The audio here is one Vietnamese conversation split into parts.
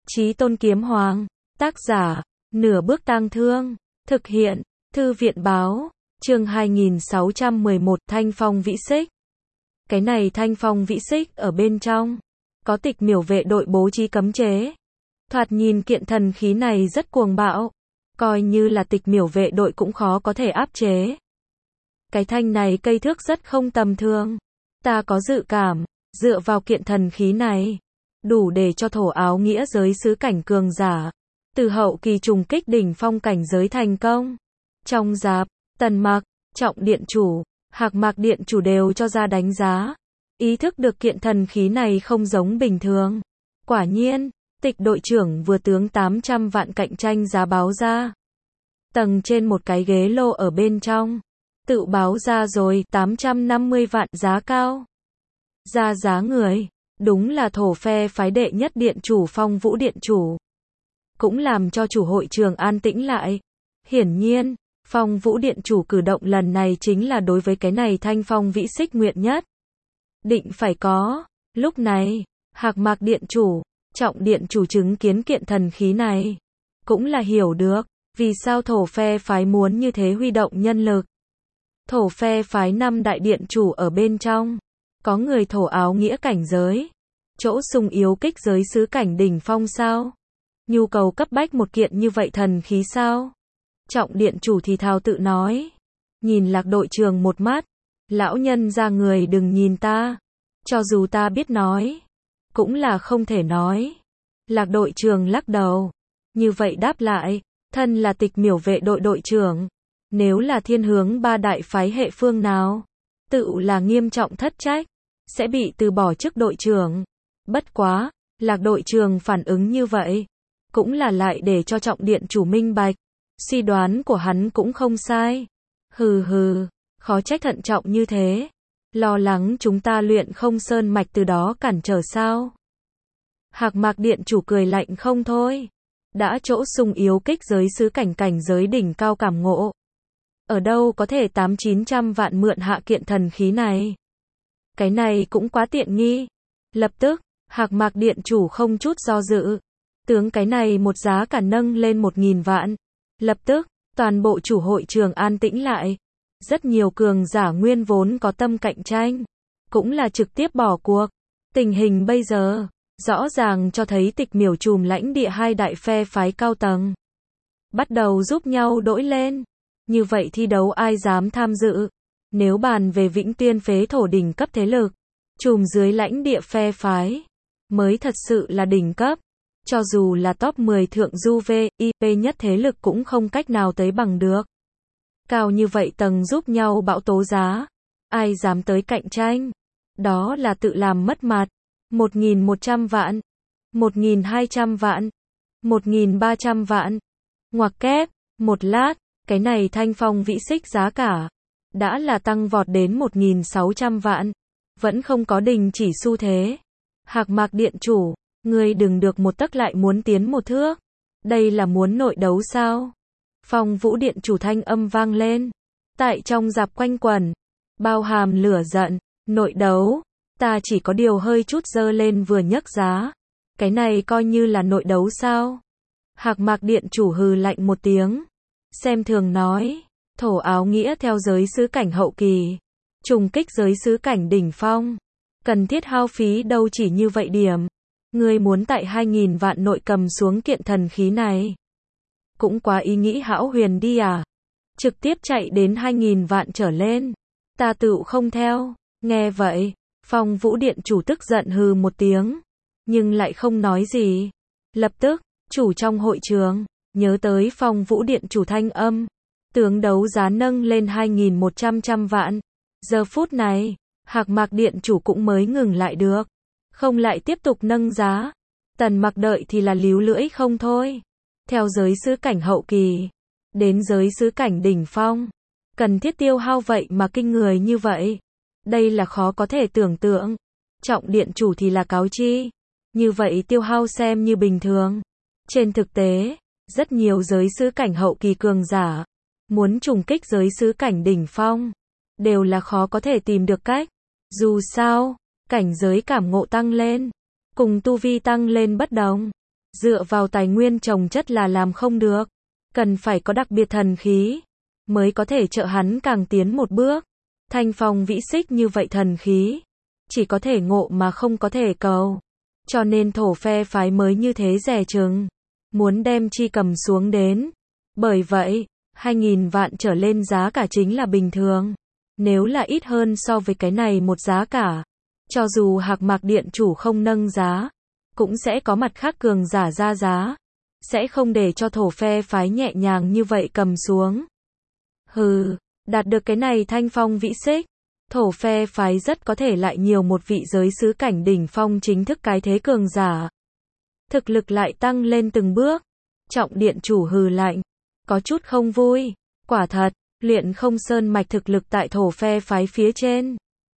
Chí Tôn Kiếm Hoàng. Tác giả, Nửa Bước Tang Thương. Thực hiện, Thư viện Báo. Chương 2611, Thanh Phong Vĩ Xích. Cái này Thanh Phong Vĩ Xích ở bên trong có Tịch Miểu vệ đội bố trí cấm chế. Thoạt nhìn kiện thần khí này rất cuồng bạo, coi như là Tịch Miểu vệ đội cũng khó có thể áp chế. Cái thanh này cây thước rất không tầm thường. Ta có dự cảm, dựa vào kiện thần khí này, đủ để cho thổ áo nghĩa giới xứ cảnh cường giả từ hậu kỳ trùng kích đỉnh phong cảnh giới thành công. Trong giáp, Tần Mặc, Trọng Điện Chủ, Hạc Mạc Điện Chủ đều cho ra đánh giá, ý thức được kiện thần khí này không giống bình thường. Quả nhiên, Tịch đội trưởng vừa tướng 800 vạn cạnh tranh giá báo ra. Tầng trên một cái ghế lô ở bên trong, tự báo ra rồi 850 vạn giá cao. Ra giá người, đúng là thổ phe phái đệ nhất điện chủ Phong Vũ Điện Chủ. Cũng làm cho chủ hội trường an tĩnh lại. Hiển nhiên, Phong Vũ Điện Chủ cử động lần này chính là đối với cái này Thanh Phong Vĩ Xích nguyện nhất định phải có. Lúc này, Hạc Mạc Điện Chủ, Trọng Điện Chủ chứng kiến kiện thần khí này, cũng là hiểu được vì sao thổ phe phái muốn như thế huy động nhân lực. Thổ phe phái 5 đại điện chủ ở bên trong, có người thổ áo nghĩa cảnh giới, chỗ sung yếu kích giới xứ cảnh đỉnh phong sao? Nhu cầu cấp bách một kiện như vậy thần khí sao? Trọng Điện Chủ thì thào tự nói. Nhìn Lạc đội trường một mắt, lão nhân ra người đừng nhìn ta, cho dù ta biết nói, cũng là không thể nói. Lạc đội trường lắc đầu, như vậy đáp lại, thân là Tịch Miểu vệ đội đội trưởng, nếu là thiên hướng 3 đại phái hệ phương nào, tự là nghiêm trọng thất trách, sẽ bị từ bỏ chức đội trưởng. Bất quá, Lạc đội trường phản ứng như vậy, cũng là lại để cho Trọng Điện Chủ minh bạch, suy đoán của hắn cũng không sai. Hừ hừ, khó trách thận trọng như thế, lo lắng chúng ta luyện không sơn mạch từ đó cản trở sao? Hạc Mạc Điện Chủ cười lạnh không thôi, đã chỗ sung yếu kích giới xứ cảnh giới đỉnh cao cảm ngộ, ở đâu có thể 800-900 vạn mượn hạ kiện thần khí này. Cái này cũng quá tiện nghi. Lập tức, Hạc Mạc Điện Chủ không chút do dự, tướng cái này một giá cả nâng lên 1000 vạn. Lập tức, toàn bộ chủ hội trường an tĩnh lại. Rất nhiều cường giả nguyên vốn có tâm cạnh tranh, cũng là trực tiếp bỏ cuộc. Tình hình bây giờ, rõ ràng cho thấy Tịch Miểu trùm lãnh địa 2 đại phe phái cao tầng bắt đầu giúp nhau đổi lên. Như vậy thi đấu ai dám tham dự? Nếu bàn về Vĩnh Tuyên phế thổ đỉnh cấp thế lực, trùm dưới lãnh địa phe phái mới thật sự là đỉnh cấp. Cho dù là top 10 thượng du VIP nhất thế lực cũng không cách nào tới bằng được. Cao như vậy tầng giúp nhau bão tố giá, ai dám tới cạnh tranh? Đó là tự làm mất mặt. 1.100 vạn, 1.200 vạn, 1.300 vạn. Ngoặc kép, một lát, cái này Thanh Phong Vĩ Xích giá cả đã là tăng vọt đến 1.600 vạn, vẫn không có đình chỉ xu thế. Hạc Mạc Điện Chủ, ngươi đừng được một tấc lại muốn tiến một thước. Đây là muốn nội đấu sao? Phong Vũ Điện Chủ thanh âm vang lên, tại trong dạp quanh quẩn, bao hàm lửa giận. Nội đấu? Ta chỉ có điều hơi chút dơ lên vừa nhấc giá, cái này coi như là nội đấu sao? Hạc Mạc Điện Chủ hừ lạnh một tiếng, xem thường nói, thổ áo nghĩa theo giới xứ cảnh hậu kỳ, trùng kích giới xứ cảnh đỉnh phong, cần thiết hao phí đâu chỉ như vậy điểm. Ngươi muốn tại 2.000 vạn nội cầm xuống kiện thần khí này, cũng quá ý nghĩ hão huyền đi à? Trực tiếp chạy đến 2.000 vạn trở lên, ta tựu không theo. Nghe vậy, Phong Vũ Điện Chủ tức giận hừ một tiếng, nhưng lại không nói gì. Lập tức, chủ trong hội trường nhớ tới Phong Vũ Điện Chủ thanh âm, tướng đấu giá nâng lên 2.100 vạn. Giờ phút này, Hạc Mạc Điện Chủ cũng mới ngừng lại được, không lại tiếp tục nâng giá. Tần Mặc đợi thì là líu lưỡi không thôi. Theo giới xứ cảnh hậu kỳ đến giới xứ cảnh đỉnh phong, cần thiết tiêu hao vậy mà kinh người như vậy, đây là khó có thể tưởng tượng. Trọng Điện Chủ thì là cáo chi, như vậy tiêu hao xem như bình thường. Trên thực tế, rất nhiều giới xứ cảnh hậu kỳ cường giả muốn trùng kích giới xứ cảnh đỉnh phong, đều là khó có thể tìm được cách. Dù sao, cảnh giới cảm ngộ tăng lên, cùng tu vi tăng lên bất đồng, dựa vào tài nguyên trồng chất là làm không được. Cần phải có đặc biệt thần khí, mới có thể trợ hắn càng tiến một bước. Thanh phong vĩ xích như vậy thần khí, chỉ có thể ngộ mà không có thể cầu. Cho nên thổ phe phái mới như thế dè chừng, muốn đem chi cầm xuống đến. Bởi vậy, 2.000 vạn trở lên giá cả chính là bình thường. Nếu là ít hơn so với cái này một giá cả, cho dù Hạc Mạc Điện chủ không nâng giá, cũng sẽ có mặt khác cường giả ra giá, sẽ không để cho thổ phe phái nhẹ nhàng như vậy cầm xuống. Hừ, đạt được cái này thanh phong vĩ xích, thổ phe phái rất có thể lại nhiều một vị giới sứ cảnh đỉnh phong chính thức cái thế cường giả. Thực lực lại tăng lên từng bước. Trọng điện chủ hừ lạnh, có chút không vui. Quả thật, Luyện Không Sơn mạch thực lực tại thổ phe phái phía trên.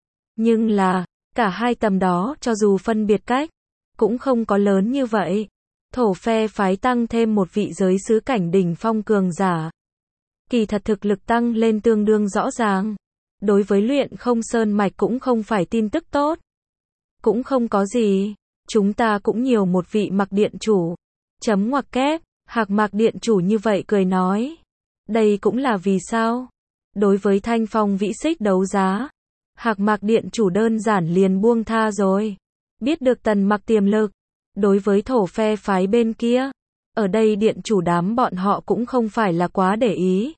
Nhưng là, cả hai tầm đó cho dù phân biệt cách, cũng không có lớn như vậy. Thổ phe phái tăng thêm một vị giới sứ cảnh đỉnh phong cường giả. Kỳ thật thực lực tăng lên tương đương rõ ràng. Đối với Luyện Không Sơn mạch cũng không phải tin tức tốt. Cũng không có gì, chúng ta cũng nhiều một vị Mạc Điện chủ. Chấm ngoặc kép, Hạc Mạc Điện chủ như vậy cười nói. Đây cũng là vì sao? Đối với thanh phong vĩ xích đấu giá, Hạc Mạc Điện chủ đơn giản liền buông tha rồi. Biết được Tần Mặc tiềm lực, đối với thổ phe phái bên kia, ở đây điện chủ đám bọn họ cũng không phải là quá để ý.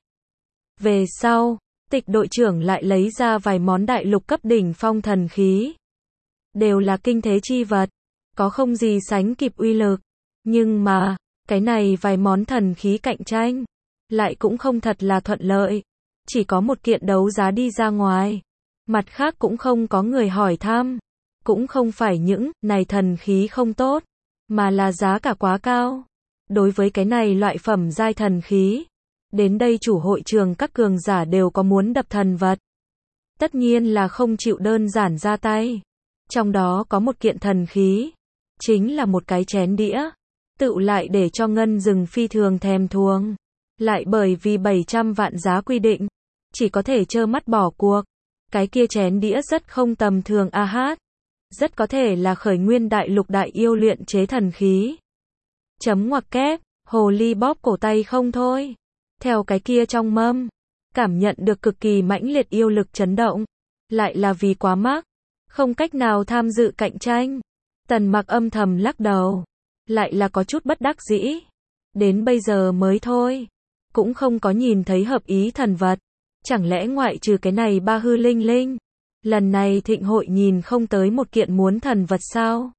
Về sau, Tịch đội trưởng lại lấy ra vài món đại lục cấp đỉnh phong thần khí. Đều là kinh thế chi vật, có không gì sánh kịp uy lực. Nhưng mà, cái này vài món thần khí cạnh tranh, lại cũng không thật là thuận lợi. Chỉ có một kiện đấu giá đi ra ngoài. Mặt khác cũng không có người hỏi thăm. Cũng không phải những này thần khí không tốt, mà là giá cả quá cao. Đối với cái này loại phẩm giai thần khí, đến đây chủ hội trường các cường giả đều có muốn đập thần vật. Tất nhiên là không chịu đơn giản ra tay. Trong đó có một kiện thần khí, chính là một cái chén đĩa. Tựu lại để cho Ngân Rừng phi thường thèm thuồng. Lại bởi vì 700 vạn giá quy định, chỉ có thể trơ mắt bỏ cuộc. Cái kia chén đĩa rất không tầm thường a hát. Rất có thể là khởi nguyên đại lục đại yêu luyện chế thần khí. Chấm ngoặc kép, hồ ly bóp cổ tay không thôi. Theo cái kia trong mâm, cảm nhận được cực kỳ mãnh liệt yêu lực chấn động. Lại là vì quá mắc, không cách nào tham dự cạnh tranh. Tần Mặc âm thầm lắc đầu. Lại là có chút bất đắc dĩ. Đến bây giờ mới thôi, cũng không có nhìn thấy hợp ý thần vật. Chẳng lẽ ngoại trừ cái này ba hư linh linh, lần này thịnh hội nhìn không tới một kiện muốn thần vật sao?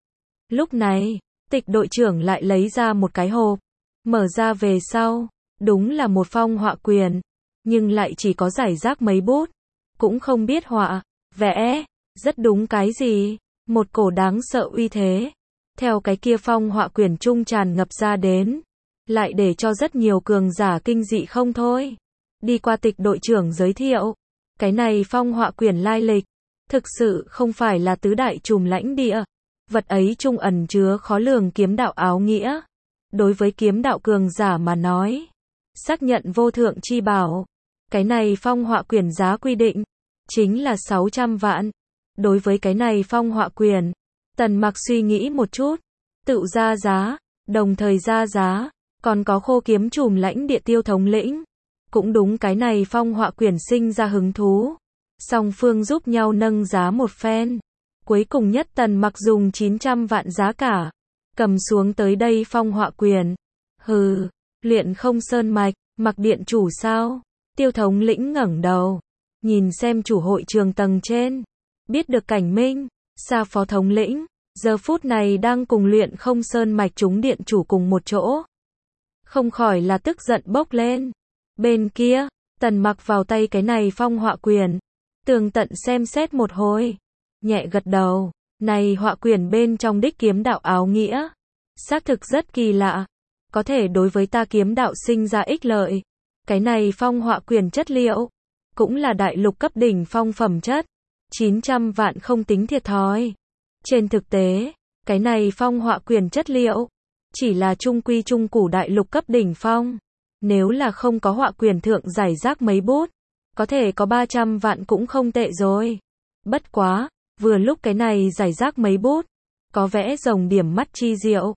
Lúc này, Tịch đội trưởng lại lấy ra một cái hộp. Mở ra về sau, đúng là một phong họa quyển. Nhưng lại chỉ có rải rác mấy bút. Cũng không biết họa, vẽ, rất đúng cái gì. Một cổ đáng sợ uy thế. Theo cái kia phong họa quyển trung tràn ngập ra đến. Lại để cho rất nhiều cường giả kinh dị không thôi. Đi qua Tịch đội trưởng giới thiệu. Cái này phong họa quyển lai lịch. Thực sự không phải là tứ đại trùm lãnh địa. Vật ấy trung ẩn chứa khó lường kiếm đạo áo nghĩa. Đối với kiếm đạo cường giả mà nói, xác nhận vô thượng chi bảo. Cái này phong họa quyển giá quy định chính là 600 vạn. Đối với cái này phong họa quyển, Tần Mặc suy nghĩ một chút, tự ra giá, đồng thời ra giá. Còn có khô kiếm trùm lãnh địa Tiêu thống lĩnh, cũng đúng cái này phong họa quyển sinh ra hứng thú. Song phương giúp nhau nâng giá một phen. Cuối cùng nhất Tần Mặc dùng 900 vạn giá cả, cầm xuống tới đây phong họa quyển. Hừ, Luyện Không Sơn mạch, Mặc điện chủ sao? Tiêu thống lĩnh ngẩng đầu, nhìn xem chủ hội trường tầng trên. Biết được Cảnh Minh, Sa phó thống lĩnh, giờ phút này đang cùng Luyện Không Sơn mạch chúng điện chủ cùng một chỗ. Không khỏi là tức giận bốc lên. Bên kia, Tần Mặc vào tay cái này phong họa quyển, tường tận xem xét một hồi, nhẹ gật đầu. Này họa quyển bên trong đích kiếm đạo áo nghĩa, xác thực rất kỳ lạ, có thể đối với ta kiếm đạo sinh ra ích lợi. Cái này phong họa quyển chất liệu, cũng là đại lục cấp đỉnh phong phẩm chất, 900 vạn không tính thiệt thòi. Trên thực tế, cái này phong họa quyển chất liệu, chỉ là trung quy trung củ đại lục cấp đỉnh phong. Nếu là không có họa quyển thượng giải rác mấy bút, có thể có 300 vạn cũng không tệ rồi. Bất quá, vừa lúc cái này giải rác mấy bút, có vẽ rồng điểm mắt chi diệu,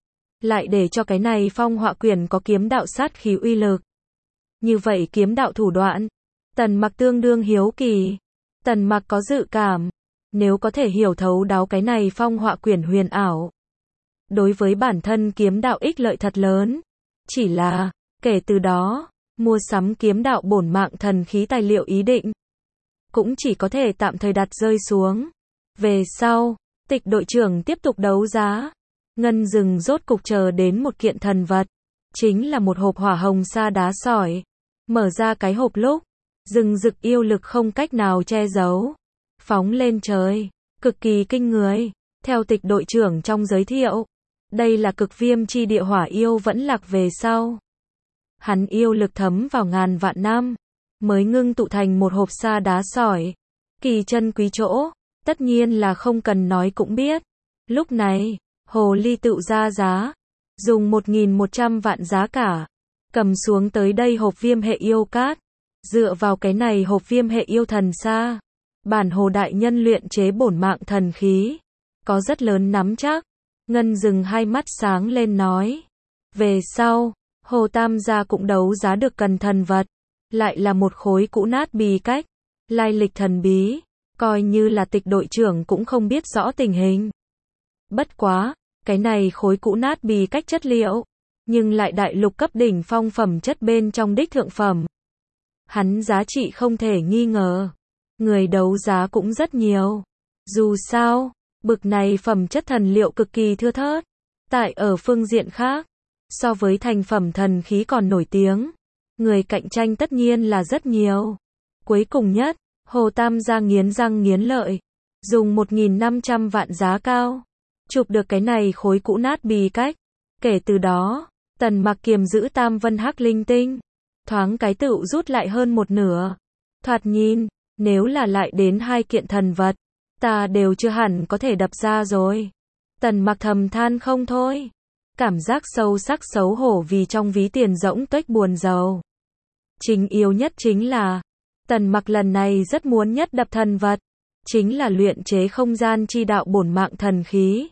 lại để cho cái này phong họa quyển có kiếm đạo sát khí uy lực. Như vậy kiếm đạo thủ đoạn, Tần Mặc tương đương hiếu kỳ. Tần Mặc có dự cảm, nếu có thể hiểu thấu đáo cái này phong họa quyển huyền ảo, đối với bản thân kiếm đạo ích lợi thật lớn. Chỉ là, kể từ đó, mua sắm kiếm đạo bổn mạng thần khí tài liệu ý định, cũng chỉ có thể tạm thời đặt rơi xuống. Về sau, Tịch đội trưởng tiếp tục đấu giá. Ngân Dừng rốt cục chờ đến một kiện thần vật, chính là một hộp hỏa hồng sa đá sỏi. Mở ra cái hộp lúc, rừng rực yêu lực không cách nào che giấu, phóng lên trời, cực kỳ kinh người. Theo Tịch đội trưởng trong giới thiệu, đây là cực viêm chi địa hỏa yêu vẫn lạc về sau. Hắn yêu lực thấm vào ngàn vạn năm, mới ngưng tụ thành một hộp sa đá sỏi. Kỳ chân quý chỗ, tất nhiên là không cần nói cũng biết. Lúc này, Hồ Ly tự ra giá, dùng 1.100 vạn giá cả, cầm xuống tới đây hộp viêm hệ yêu cát. Dựa vào cái này hộp viêm hệ yêu thần sa, bản Hồ đại nhân luyện chế bổn mạng thần khí, có rất lớn nắm chắc. Ngân Dừng hai mắt sáng lên nói. Về sau, Hồ Tam gia cũng đấu giá được cần thần vật, lại là một khối cũ nát bí cách, lai lịch thần bí, coi như là Tịch đội trưởng cũng không biết rõ tình hình. Bất quá, cái này khối cũ nát bí cách chất liệu, nhưng lại đại lục cấp đỉnh phong phẩm chất bên trong đích thượng phẩm. Hắn giá trị không thể nghi ngờ. Người đấu giá cũng rất nhiều. Dù sao, bực này phẩm chất thần liệu cực kỳ thưa thớt. Tại ở phương diện khác, so với thành phẩm thần khí còn nổi tiếng, người cạnh tranh tất nhiên là rất nhiều. Cuối cùng nhất, Hồ Tam gia nghiến răng nghiến lợi, dùng 1.500 vạn giá cao, chụp được cái này khối cũ nát bí cách. Kể từ đó, Tần Mặc kiềm giữ Tam Vân Hắc Linh Tinh, thoáng cái tựu rút lại hơn một nửa. Thoạt nhìn, nếu là lại đến hai kiện thần vật, ta đều chưa hẳn có thể đập ra rồi. Tần Mặc thầm than không thôi. Cảm giác sâu sắc xấu hổ vì trong ví tiền rỗng tuếch buồn rầu. Chính yếu nhất chính là, Tần Mặc lần này rất muốn nhất đập thần vật, chính là luyện chế không gian chi đạo bổn mạng thần khí.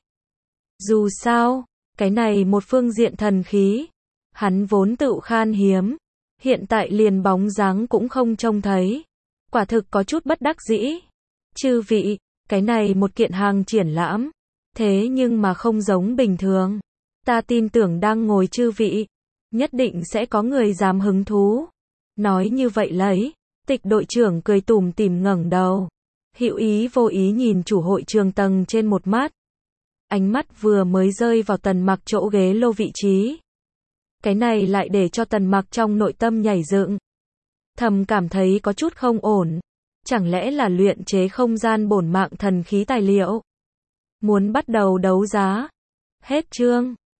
Dù sao, cái này một phương diện thần khí, hắn vốn tự khan hiếm, hiện tại liền bóng dáng cũng không trông thấy. Quả thực có chút bất đắc dĩ. Chư vị, cái này một kiện hàng triển lãm, thế nhưng mà không giống bình thường. Ta tin tưởng đang ngồi chư vị, nhất định sẽ có người dám hứng thú. Nói như vậy lấy, Tịch đội trưởng cười tủm tỉm ngẩng đầu, hữu ý vô ý nhìn chủ hội trường tầng trên một mắt. Ánh mắt vừa mới rơi vào Tần Mặc chỗ ghế lô vị trí. Cái này lại để cho Tần Mặc trong nội tâm nhảy dựng. Thầm cảm thấy có chút không ổn. Chẳng lẽ là luyện chế không gian bổn mạng thần khí tài liệu? Muốn bắt đầu đấu giá. Hết chương.